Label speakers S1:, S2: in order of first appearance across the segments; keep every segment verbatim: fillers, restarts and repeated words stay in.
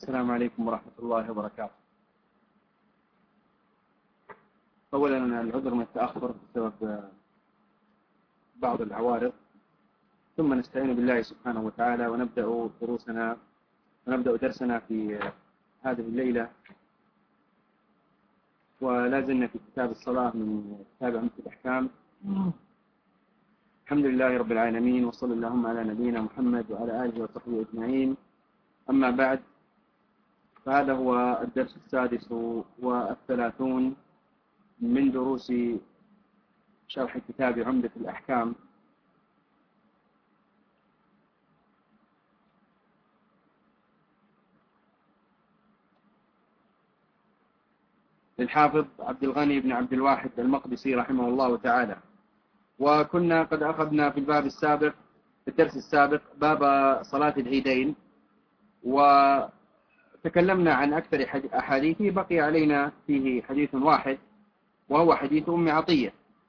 S1: السلام عليكم ورحمة الله وبركاته. أولا العذر من التأخر بسبب بعض العوارض، ثم نستعين بالله سبحانه وتعالى ونبدأ دروسنا ونبدأ درسنا في هذه الليلة، ولا زلنا في كتاب الصلاة من كتاب عمدة الأحكام. الحمد لله رب العالمين، وصلى اللهم على نبينا محمد وعلى آله وصحبه أجمعين. أما بعد، فهذا هو الدرس السادس والثلاثون من دروس شرح كتاب عمدة الأحكام. للحافظ عبد الغني بن عبد الواحد المقدسي رحمه الله تعالى. وكنا قد أخذنا في الباب السابق في الدرس السابق باب صلاة العيدين، وتكلمنا عن أكثر أحاديثه. بقي علينا فيه حديث واحد، وهو حديث أم عطية.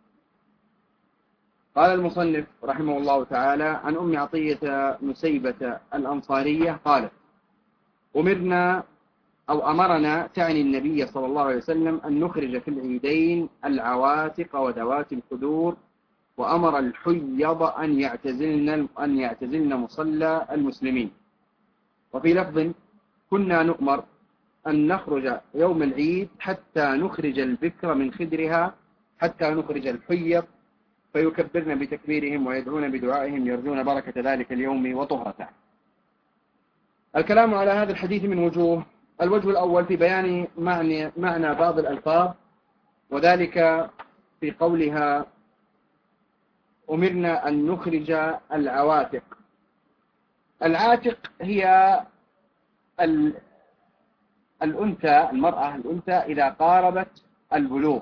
S1: قال المصنف رحمه الله تعالى عن أم عطية نسيبة الأنصارية قالت: أمرنا أو أمرنا تعني النبي صلى الله عليه وسلم أن نخرج في العيدين العواتق وذوات الخدور، وأمر الحيض أن يعتزلن أن يعتزلن مصلى المسلمين. وفي لفظ: كنا نؤمر أن نخرج يوم العيد حتى نخرج البكر من خدرها، حتى نخرج الحيض فيكبرن بتكبيرهم ويدعون بدعائهم يرجون بركة ذلك اليوم وطهرته. الكلام على هذا الحديث من وجوه. الوجه الأول في بيان معنى, معنى بعض الألفاظ، وذلك في قولها: أمرنا أن نخرج العواتق. العاتق هي الأنثى، المرأة الأنثى إذا قاربت البلوغ،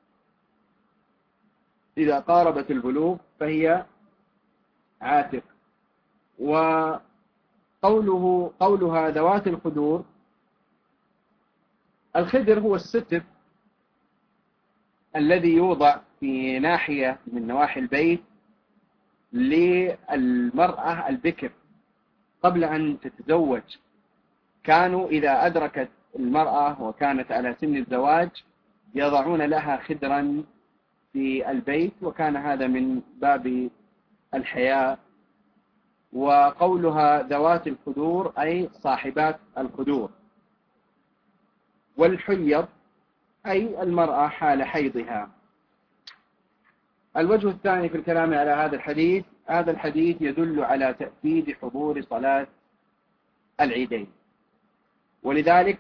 S1: إذا قاربت البلوغ فهي عاتق. وقوله قولها ذوات الخدور، الخدر هو الستر الذي يوضع في ناحية من نواحي البيت للمرأة البكر قبل أن تتزوج. كانوا إذا أدركت المرأة وكانت على سن الزواج يضعون لها خدرا في البيت، وكان هذا من باب الحياء. وقولها ذوات الخدور أي صاحبات الخدور. والحيض أي المرأة حال حيضها. الوجه الثاني في الكلام على هذا الحديث، هذا الحديث يدل على تأكيد حضور صلاة العيدين، ولذلك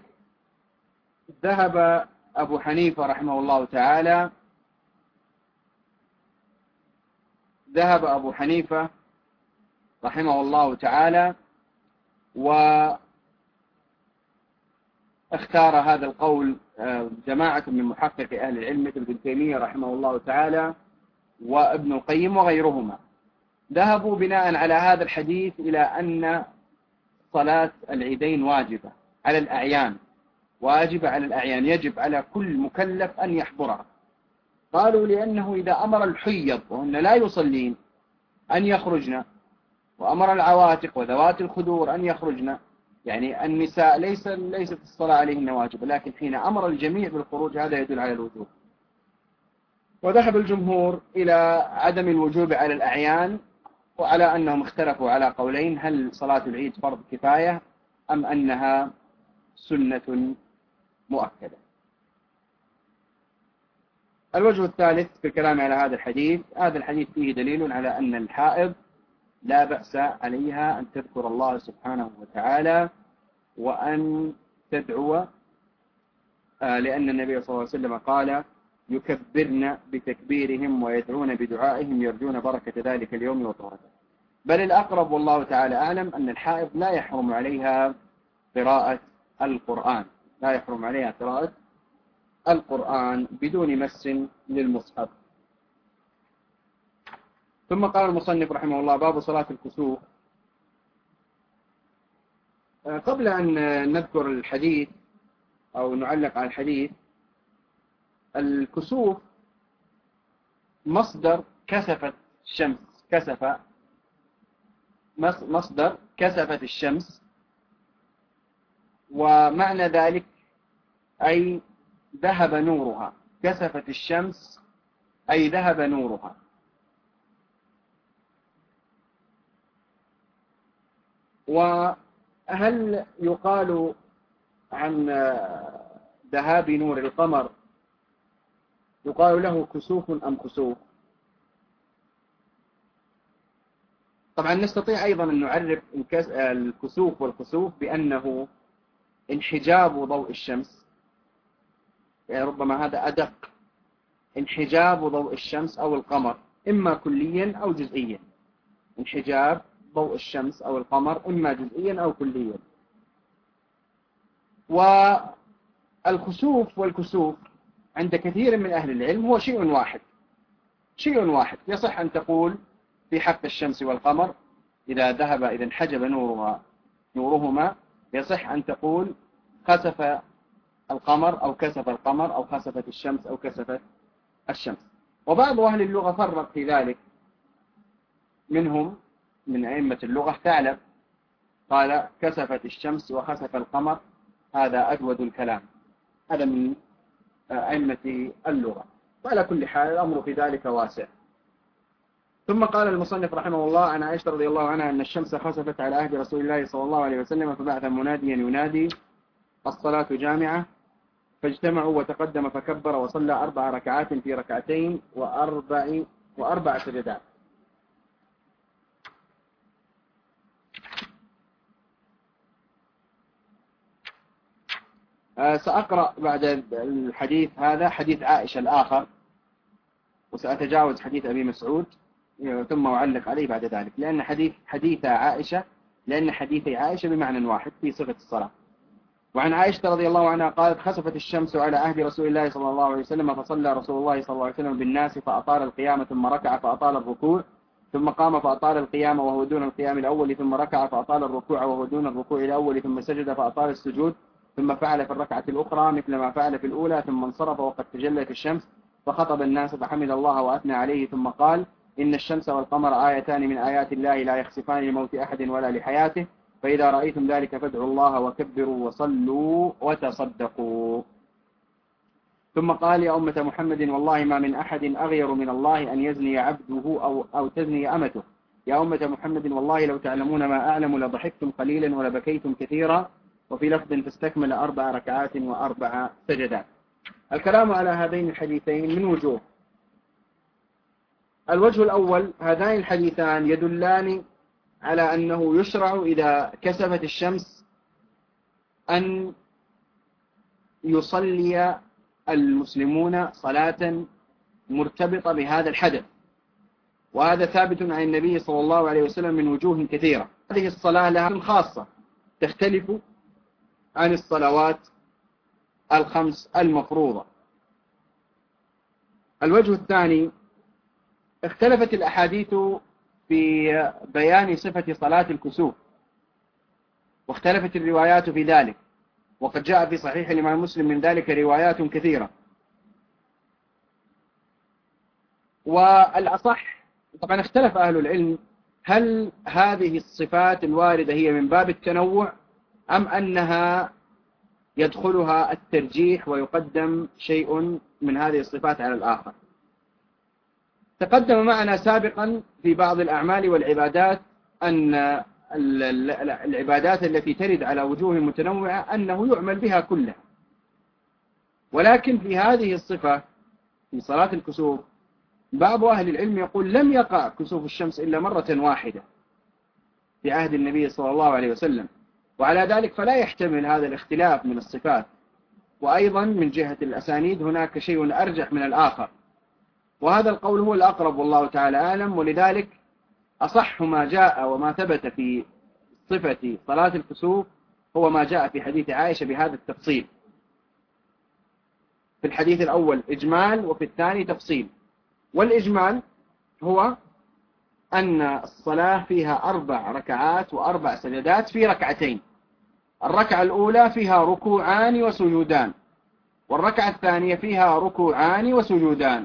S1: ذهب أبو حنيفة رحمه الله تعالى ذهب أبو حنيفة رحمه الله تعالى واختار هذا القول جماعة من محقق أهل العلم مثل ابن تيمية رحمه الله تعالى وابن القيم وغيرهما. ذهبوا بناء على هذا الحديث إلى أن صلاة العيدين واجبة على الأعيان، واجبة على الأعيان، يجب على كل مكلف أن يحضرها. قالوا لأنه إذا أمر الحيض وهن لا يصلين أن يخرجن، وأمر العواتق وذوات الخدور أن يخرجن، يعني النساء ليس ليست الصلاة عليهن واجبة، لكن حين أمر الجميع بالخروج هذا يدل على الوجوب. وذهب الجمهور إلى عدم الوجوب على الأعيان، وعلى أنهم اختلفوا على قولين: هل صلاة العيد فرض كفاية أم أنها سنة مؤكدة. الوجه الثالث في الكلام على هذا الحديث، هذا الحديث فيه دليل على أن الحائض لا بأس عليها أن تذكر الله سبحانه وتعالى وأن تدعو، لأن النبي صلى الله عليه وسلم قال: يكبرن بتكبيرهم ويدعون بدعائهم يرجون بركة ذلك اليوم وطهرته. بل الأقرب والله تعالى أعلم أن الحائض لا يحرم عليها قراءة القرآن، لا يحرم عليها قراءة القرآن بدون مس للمصحف. ثم قال المصنف رحمه الله: باب صلاة الكسوف. قبل أن نذكر الحديث أو نعلق على الحديث، الكسوف مصدر كسفت الشمس، كسف مصدر كسفت الشمس، ومعنى ذلك أي ذهب نورها، كسفت الشمس أي ذهب نورها. وهل يقال عن ذهاب نور القمر يقال له كسوف أم خسوف؟ طبعا نستطيع أيضا أن نعرف الكسوف والخسوف بأنه انحجاب ضوء الشمس، يعني ربما هذا أدق، انحجاب ضوء الشمس أو القمر إما كليا أو جزئيا، انحجاب ضوء الشمس أو القمر إما جزئيا أو كليا. والخسوف والكسوف عند كثير من أهل العلم هو شيء واحد، شيء واحد. يصح أن تقول في حق الشمس والقمر إذا ذهب إذا انحجب نورها نورهما، يصح أن تقول خسف القمر أو كسف القمر أو خسفت الشمس أو كسفت الشمس. وبعض أهل اللغة فرق في ذلك، منهم من أئمة اللغة ثعلب قال كسفت الشمس وخسف القمر، هذا أجود الكلام، هذا من أئمة اللغة. وعلى كل حال الأمر في ذلك واسع. ثم قال المصنف رحمه الله عن عائشة رضي الله عنها أن الشمس خسفت على عهد رسول الله صلى الله عليه وسلم فبعث مناديا ينادي الصلاة جامعة، فاجتمعوا وتقدم فكبر وصلى أربع ركعات في ركعتين وأربع وأربع سجدات. سأقرأ بعد الحديث هذا حديث عائشة الآخر، وسأتجاوز حديث أبي مسعود ثم أعلق عليه بعد ذلك، لأن حديث حديث عائشة لأن حديث عائشة بمعنى واحد في صفة الصلاة. وعن عائشة رضي الله عنها قالت خسفت الشمس على عهد رسول الله صلى الله عليه وسلم فصلى رسول الله صلى الله عليه وسلم بالناس فأطال القيام ثم ركع فأطال الركوع ثم قام فأطال القيام وهو دون القيام الأول ثم ركع فأطال الركوع وهو دون الركوع الأول ثم سجد فأطال السجود ثم فعل في الركعة الأخرى مثل ما فعل في الأولى ثم انصرف وقد تجلت الشمس فخطب الناس فحمد الله وأثنى عليه ثم قال إن الشمس والقمر آيتان من آيات الله لا يخسفان لموت أحد ولا لحياته، فإذا رأيتم ذلك فادعوا الله وكبروا وصلوا وتصدقوا. ثم قال يا أمة محمد والله ما من أحد أغير من الله أن يزني عبده أو, أو تزني أمته. يا أمة محمد والله لو تعلمون ما أعلم لضحكتم قليلا ولبكيتم كثيرا. وفي لفظ فاستكمل أربع ركعات وأربع سجدات. الكلام على هذين الحديثين من وجوه. الوجه الأول، هذان الحديثان يدلان على أنه يشرع إذا كسفت الشمس أن يصلي المسلمون صلاة مرتبطة بهذا الحدث، وهذا ثابت عن النبي صلى الله عليه وسلم من وجوه كثيرة. هذه الصلاة لها خاصة تختلف عن الصلوات الخمس المفروضة. الوجه الثاني، اختلفت الأحاديث في بيان صفة صلاة الكسوف، واختلفت الروايات في ذلك، وقد جاء في صحيح الإمام مسلم من ذلك روايات كثيرة. والأصح طبعا اختلف أهل العلم هل هذه الصفات الواردة هي من باب التنوع أم أنها يدخلها الترجيح ويقدم شيء من هذه الصفات على الآخر. تقدم معنا سابقا في بعض الأعمال والعبادات أن العبادات التي ترد على وجوه متنوعة أنه يعمل بها كلها، ولكن في هذه الصفة في صلاة الكسوف بعض أهل العلم يقول لم يقع كسوف الشمس إلا مرة واحدة في عهد النبي صلى الله عليه وسلم، وعلى ذلك فلا يحتمل هذا الاختلاف من الصفات. وأيضا من جهة الأسانيد هناك شيء أرجح من الآخر، وهذا القول هو الأقرب والله تعالى أعلم. ولذلك أصح ما جاء وما ثبت في صفة صلاة الكسوف هو ما جاء في حديث عائشة بهذا التفصيل. في الحديث الأول إجمال وفي الثاني تفصيل. والإجمال هو أن الصلاة فيها أربع ركعات وأربع سجدات في ركعتين. الركعة الأولى فيها ركوعان وسجودان، والركعة الثانية فيها ركوعان وسجودان،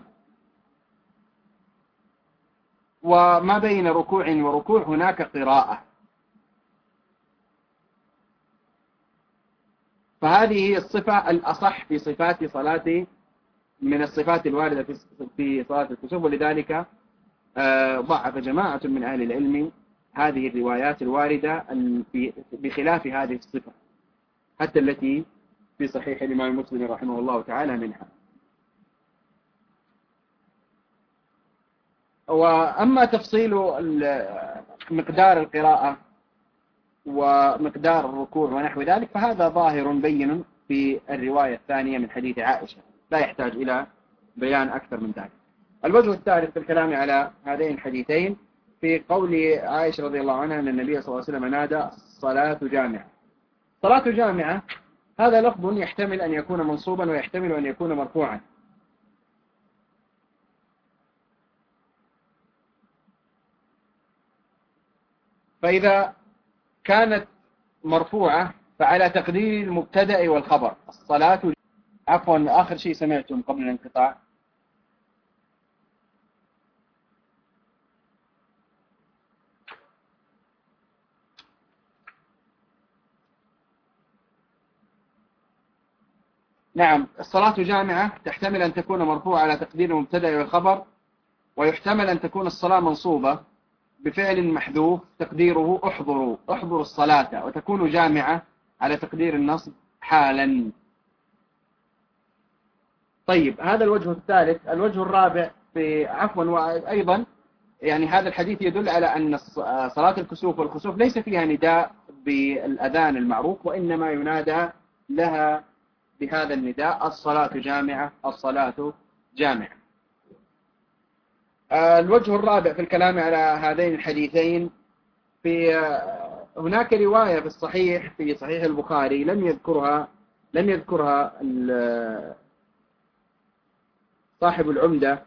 S1: وما بين ركوع وركوع هناك قراءة. فهذه هي الصفة الأصح في صفات صلاة من الصفات الواردة في صلاة الكسوف، ولذلك ضعف جماعة من أهل العلم هذه الروايات الواردة بخلاف هذه الصفة حتى التي في صحيح الإمام مسلم رحمه الله تعالى منها. وأما تفصيل مقدار القراءة ومقدار الركوع ونحو ذلك فهذا ظاهر بين في الرواية الثانية من حديث عائشة، لا يحتاج إلى بيان أكثر من ذلك. الوجه الثالث في الكلام على هذين الحديثين في قول عائشة رضي الله عنها أن النبي صلى الله عليه وسلم نادى صلاة جامعة. صلاة جامعة هذا لفظ يحتمل أن يكون منصوبا ويحتمل أن يكون مرفوعا. فإذا كانت مرفوعة فعلى تقدير المبتدأ والخبر الصلاة. عفوا، آخر شيء سمعتم قبل الانقطاع. نعم، الصلاة جامعة تحتمل أن تكون مرفوعة على تقدير المبتدأ والخبر، ويحتمل أن تكون الصلاة منصوبة بفعل محذوف تقديره احضروا احضروا الصلاة، وتكون جامعة على تقدير النصب حالا. طيب، هذا الوجه الثالث. الوجه الرابع في عفوا وأيضا يعني هذا الحديث يدل على أن صلاة الكسوف والخسوف ليس فيها نداء بالأذان المعروف، وإنما ينادى لها بهذا النداء الصلاة جامعة الصلاة جامعة. الوجه الرابع في الكلام على هذين الحديثين في هناك رواية في الصحيح في صحيح البخاري لم يذكرها لم يذكرها صاحب العمدة،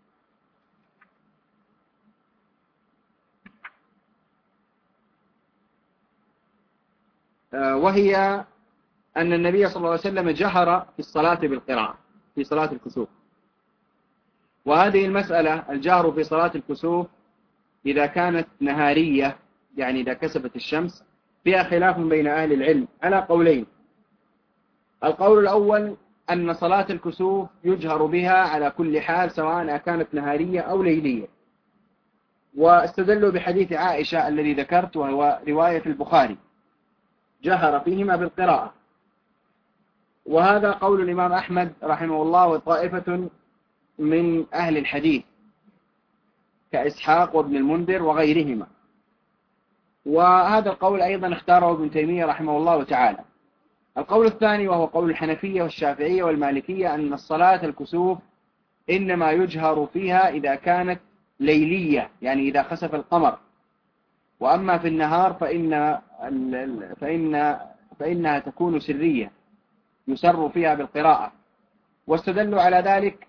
S1: وهي أن النبي صلى الله عليه وسلم جهر في الصلاة بالقراءة في صلاة الكسوف. وهذه المسألة الجهر في صلاة الكسوف إذا كانت نهارية يعني إذا كسبت الشمس فيها خلاف بين أهل العلم على قولين. القول الأول أن صلاة الكسوف يجهر بها على كل حال سواء كانت نهارية أو ليلية، واستدلوا بحديث عائشة الذي ذكرت وهو رواية البخاري جهر فيهما بالقراءة. وهذا قول الإمام أحمد رحمه الله وطائفة من أهل الحديث كإسحاق وابن المنذر وغيرهما. وهذا القول أيضا اختاره ابن تيمية رحمه الله تعالى. القول الثاني وهو قول الحنفية والشافعية والمالكية أن الصلاة الكسوف إنما يجهر فيها إذا كانت ليلية يعني إذا خسف القمر، وأما في النهار فإن فإن فإنها تكون سرية يسر فيها بالقراءة. واستدلوا على ذلك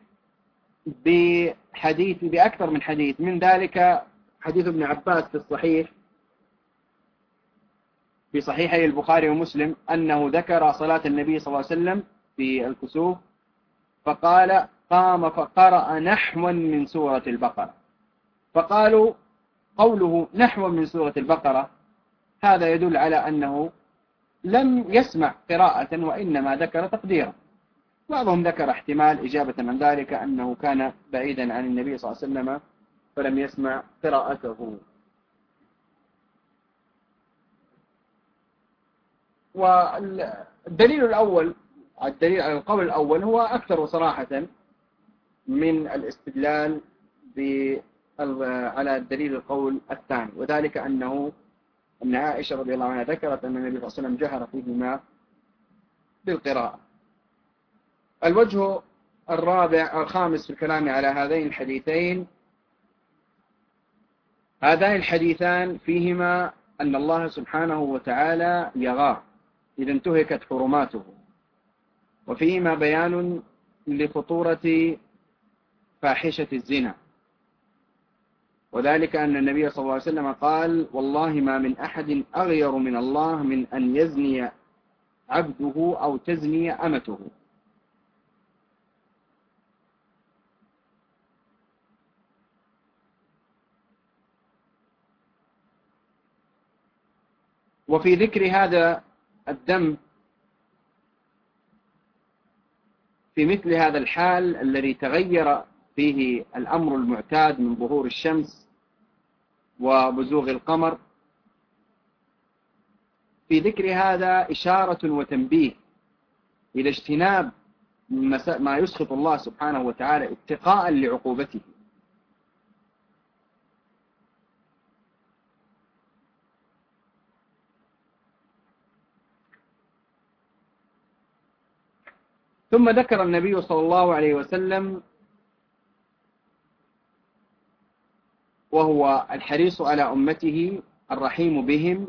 S1: بحديث بأكثر من حديث، من ذلك حديث ابن عباس في الصحيح في صحيحي البخاري ومسلم أنه ذكر صلاة النبي صلى الله عليه وسلم في الكسوف فقال قام فقرأ نحوا من سورة البقرة. فقالوا قوله نحوا من سورة البقرة هذا يدل على أنه لم يسمع قراءة وإنما ذكر تقديرا. بعضهم ذكر احتمال إجابة عن ذلك أنه كان بعيدا عن النبي صلى الله عليه وسلم فلم يسمع قراءته. والدليل الأول الدليل على القول الأول هو أكثر صراحة من الاستدلال على الدليل القول الثاني، وذلك أنه أن عائشة رضي الله عنها ذكرت أن النبي صلى الله عليه وسلم جهر فيهما بالقراءة. الوجه الرابع الخامس في الكلام على هذين الحديثين، هذين الحديثان فيهما أن الله سبحانه وتعالى يغار إذا انتهكت حرماته، وفيهما بيان لخطورة فاحشة الزنا، وذلك أن النبي صلى الله عليه وسلم قال والله ما من أحد أغير من الله من أن يزني عبده أو تزني أمته. وفي ذكر هذا الذنب في مثل هذا الحال الذي تغير فيه الأمر المعتاد من ظهور الشمس وبزوغ القمر، في ذكر هذا إشارة وتنبيه إلى اجتناب ما يسخط الله سبحانه وتعالى اتقاء لعقوبته. ثم ذكر النبي صلى الله عليه وسلم وهو الحريص على أمته الرحيم بهم،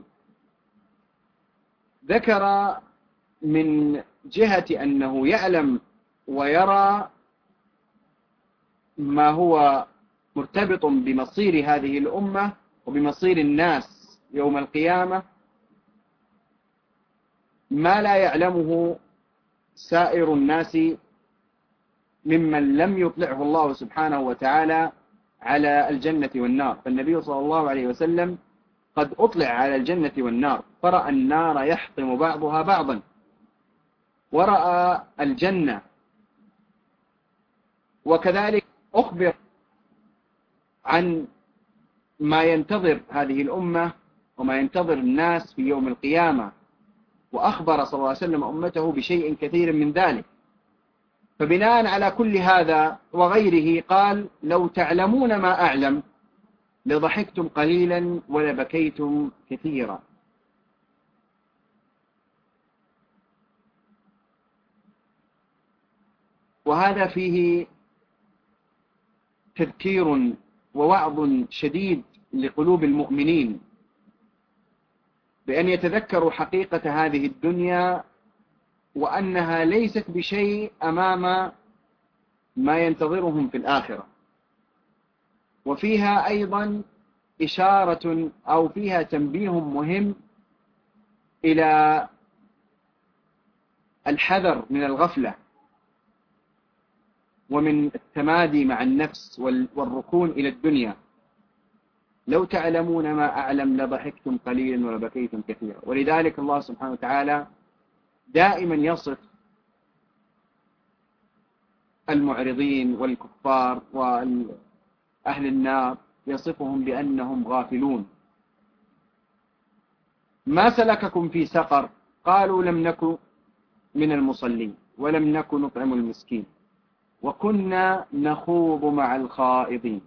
S1: ذكر من جهة أنه يعلم ويرى ما هو مرتبط بمصير هذه الأمة وبمصير الناس يوم القيامة ما لا يعلمه سائر الناس ممن لم يطلعه الله سبحانه وتعالى على الجنة والنار. فالنبي صلى الله عليه وسلم قد أطلع على الجنة والنار، فرأى النار يحطم بعضها بعضا، ورأى الجنة، وكذلك أخبر عن ما ينتظر هذه الأمة وما ينتظر الناس في يوم القيامة، وأخبر صلى الله عليه وسلم أمته بشيء كثير من ذلك. فبناء على كل هذا وغيره قال: لو تعلمون ما أعلم لضحكتم قليلا ولبكيتم كثيرا. وهذا فيه تذكير ووعظ شديد لقلوب المؤمنين بأن يتذكروا حقيقة هذه الدنيا، وأنها ليست بشيء أمام ما ينتظرهم في الآخرة. وفيها أيضا إشارة أو فيها تنبيه مهم إلى الحذر من الغفلة ومن التمادي مع النفس والركون إلى الدنيا. لو تعلمون ما أعلم لضحكتم قليلا ولبكيتم كثيرا. ولذلك الله سبحانه وتعالى دائما يصف المعرضين والكفار وأهل النار، يصفهم بأنهم غافلون. ما سلككم في سقر؟ قالوا لم نكن من المصلين ولم نكن نطعم المسكين وكنا نخوض مع الخائضين.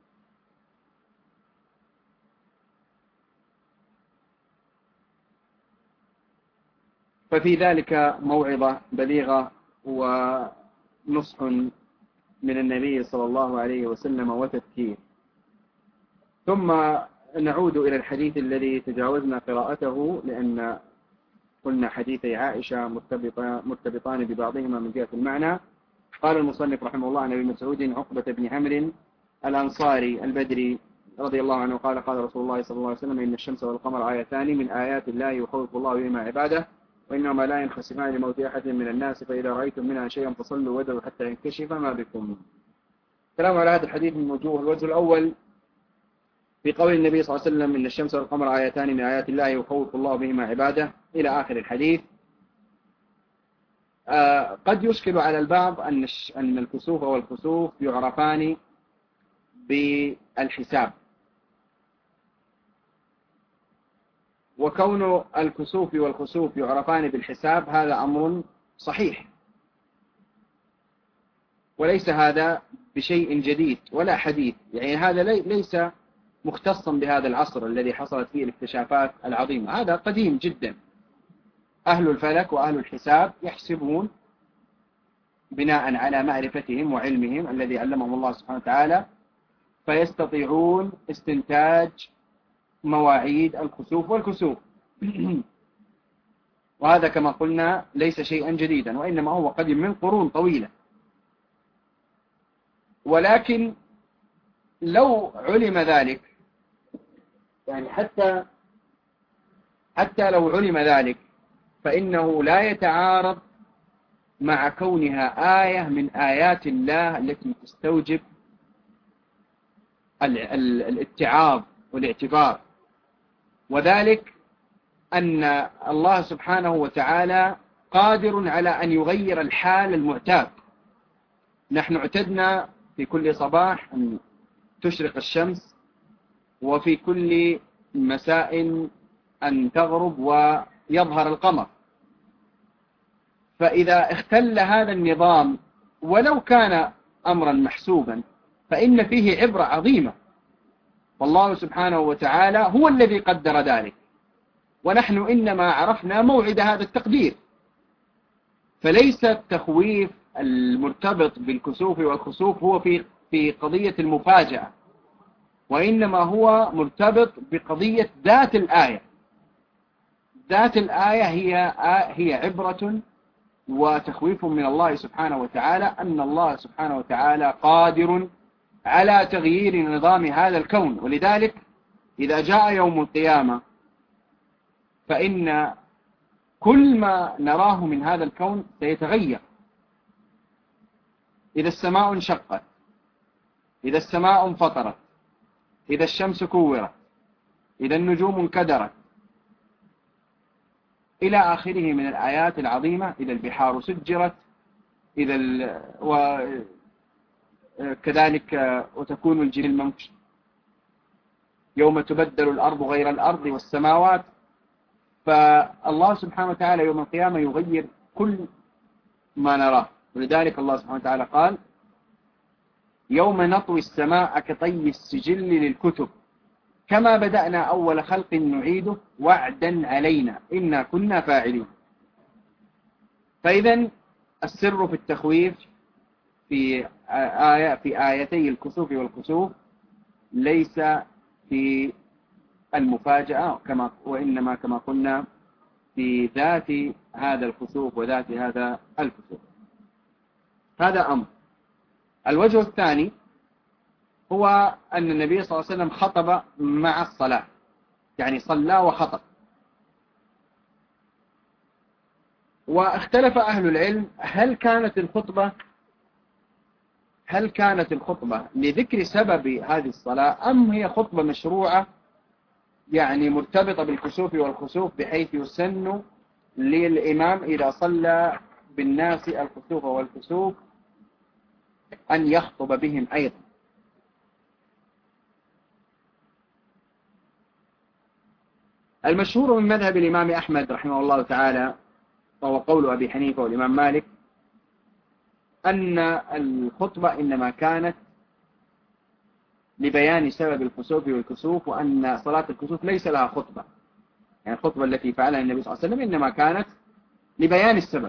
S1: ففي ذلك موعظة بليغة ونصح من النبي صلى الله عليه وسلم وتذكير. ثم نعود إلى الحديث الذي تجاوزنا قراءته، لأن قلنا حديثي عائشة مرتبطان ببعضهما من جهة المعنى. قال المصنف رحمه الله عن أبي مسعود عقبة بن عمرو الأنصاري البدري رضي الله عنه قال: قال رسول الله صلى الله عليه وسلم: إن الشمس والقمر آيتان من آيات الله يخوف الله بهما عباده، وإنما لا ينخسفان لموت أحد من الناس، فإذا رأيتم منها شيئا فصلوا وادعوا حتى ينكشف ما بكم. كلام على هذا الحديث من وجوه. الوجه الأول في قول النبي صلى الله عليه وسلم: إن الشمس والقمر آيتان من آيات الله يخوف الله بهما عباده إلى آخر الحديث. آه قد يشكل على البعض أن أن الكسوف والخسوف يعرفان بالحساب، وكون الكسوف والخسوف يعرفان بالحساب هذا أمر صحيح، وليس هذا بشيء جديد ولا حديث. يعني هذا ليس مختصا بهذا العصر الذي حصلت فيه الاكتشافات العظيمة، هذا قديم جدا. أهل الفلك وأهل الحساب يحسبون بناء على معرفتهم وعلمهم الذي علمهم الله سبحانه وتعالى، فيستطيعون استنتاج مواعيد الكسوف والكسوف. وهذا كما قلنا ليس شيئا جديدا، وإنما هو قديم من قرون طويلة. ولكن لو علم ذلك، يعني حتى حتى لو علم ذلك فإنه لا يتعارض مع كونها آية من آيات الله التي تستوجب الاتعاظ والاعتبار، وذلك أن الله سبحانه وتعالى قادر على أن يغير الحال المعتاد نحن اعتدنا في كل صباح أن تشرق الشمس، وفي كل مساء أن تغرب ويظهر القمر. فإذا اختل هذا النظام ولو كان أمرا محسوبا فإن فيه عبرة عظيمة، والله سبحانه وتعالى هو الذي قدر ذلك، ونحن إنما عرفنا موعد هذا التقدير. فليس التخويف المرتبط بالكسوف والخسوف هو في في قضية المفاجأة، وإنما هو مرتبط بقضية ذات الآية. ذات الآية هي هي عبرة وتخويف من الله سبحانه وتعالى، أن الله سبحانه وتعالى قادر على تغيير نظام هذا الكون. ولذلك إذا جاء يوم القيامة فإن كل ما نراه من هذا الكون سيتغير. إذا السماء انشقت، إذا السماء انفطرت، إذا الشمس كورت، إذا النجوم انكدرت، إلى آخره من الآيات العظيمة، إذا البحار سجرت، إذا ال... وكذلك وتكون الجبال منفوشة، يوم تبدل الأرض غير الأرض والسماوات. فالله سبحانه وتعالى يوم القيامة يغير كل ما نراه. ولذلك الله سبحانه وتعالى قال: يوم نطوي السماء كطي السجل للكتب كما بدأنا أول خلق نعيده وعدا علينا إنا كنا فاعلين. فإذا السر في التخويف في آية في آيتي الكسوف والكسوف ليس في المفاجأة كما وإنما كما قلنا في ذات هذا الكسوف وذات هذا الكسوف. هذا أمر. الوجه الثاني هو أن النبي صلى الله عليه وسلم خطب مع الصلاة، يعني صلى وخطب. واختلف أهل العلم هل كانت الخطبة هل كانت الخطبة لذكر سبب هذه الصلاة أم هي خطبة مشروعة يعني مرتبطة بالكسوف والخسوف، بحيث يسن للإمام إذا صلى بالناس الكسوف والكسوف أن يخطب بهم أيضا. المشهور من مذهب الإمام أحمد رحمه الله تعالى وهو قول أبي حنيفة والإمام مالك أن الخطبة إنما كانت لبيان سبب الكسوف والكسوف، وأن صلاة الكسوف ليس لها خطبة، يعني الخطبة التي فعلها النبي صلى الله عليه وسلم إنما كانت لبيان السبب.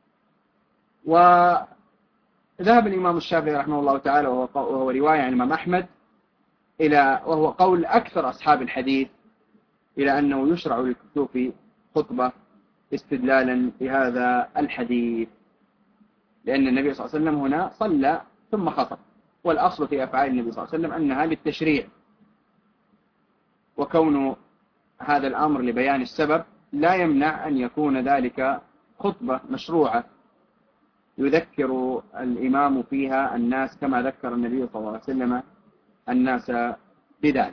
S1: وذهب الإمام الشافعي رحمه الله تعالى وهو رواية عن الإمام أحمد إلى وهو قول أكثر أصحاب الحديث إلى أنه يشرع للكسوف خطبة استدلالا بهذا الحديث، لأن النبي صلى الله عليه وسلم هنا صلى ثم خطب، والأصل في أفعال النبي صلى الله عليه وسلم أنها للتشريع، وكون هذا الأمر لبيان السبب لا يمنع أن يكون ذلك خطبة مشروعة يذكر الإمام فيها الناس كما ذكر النبي صلى الله عليه وسلم الناس بذلك.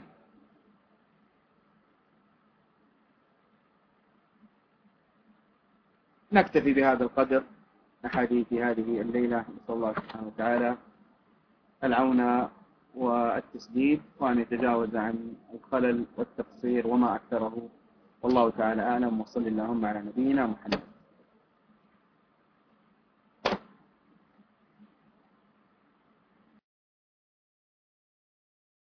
S1: نكتفي بهذا القدر أحاديث هذه الليلة. نسأل الله سبحانه وتعالى العون والتسديد، وأن يتجاوز عن الخلل والتقصير وما أكثره. والله تعالى أعلم، وصل اللهم على نبينا محمد.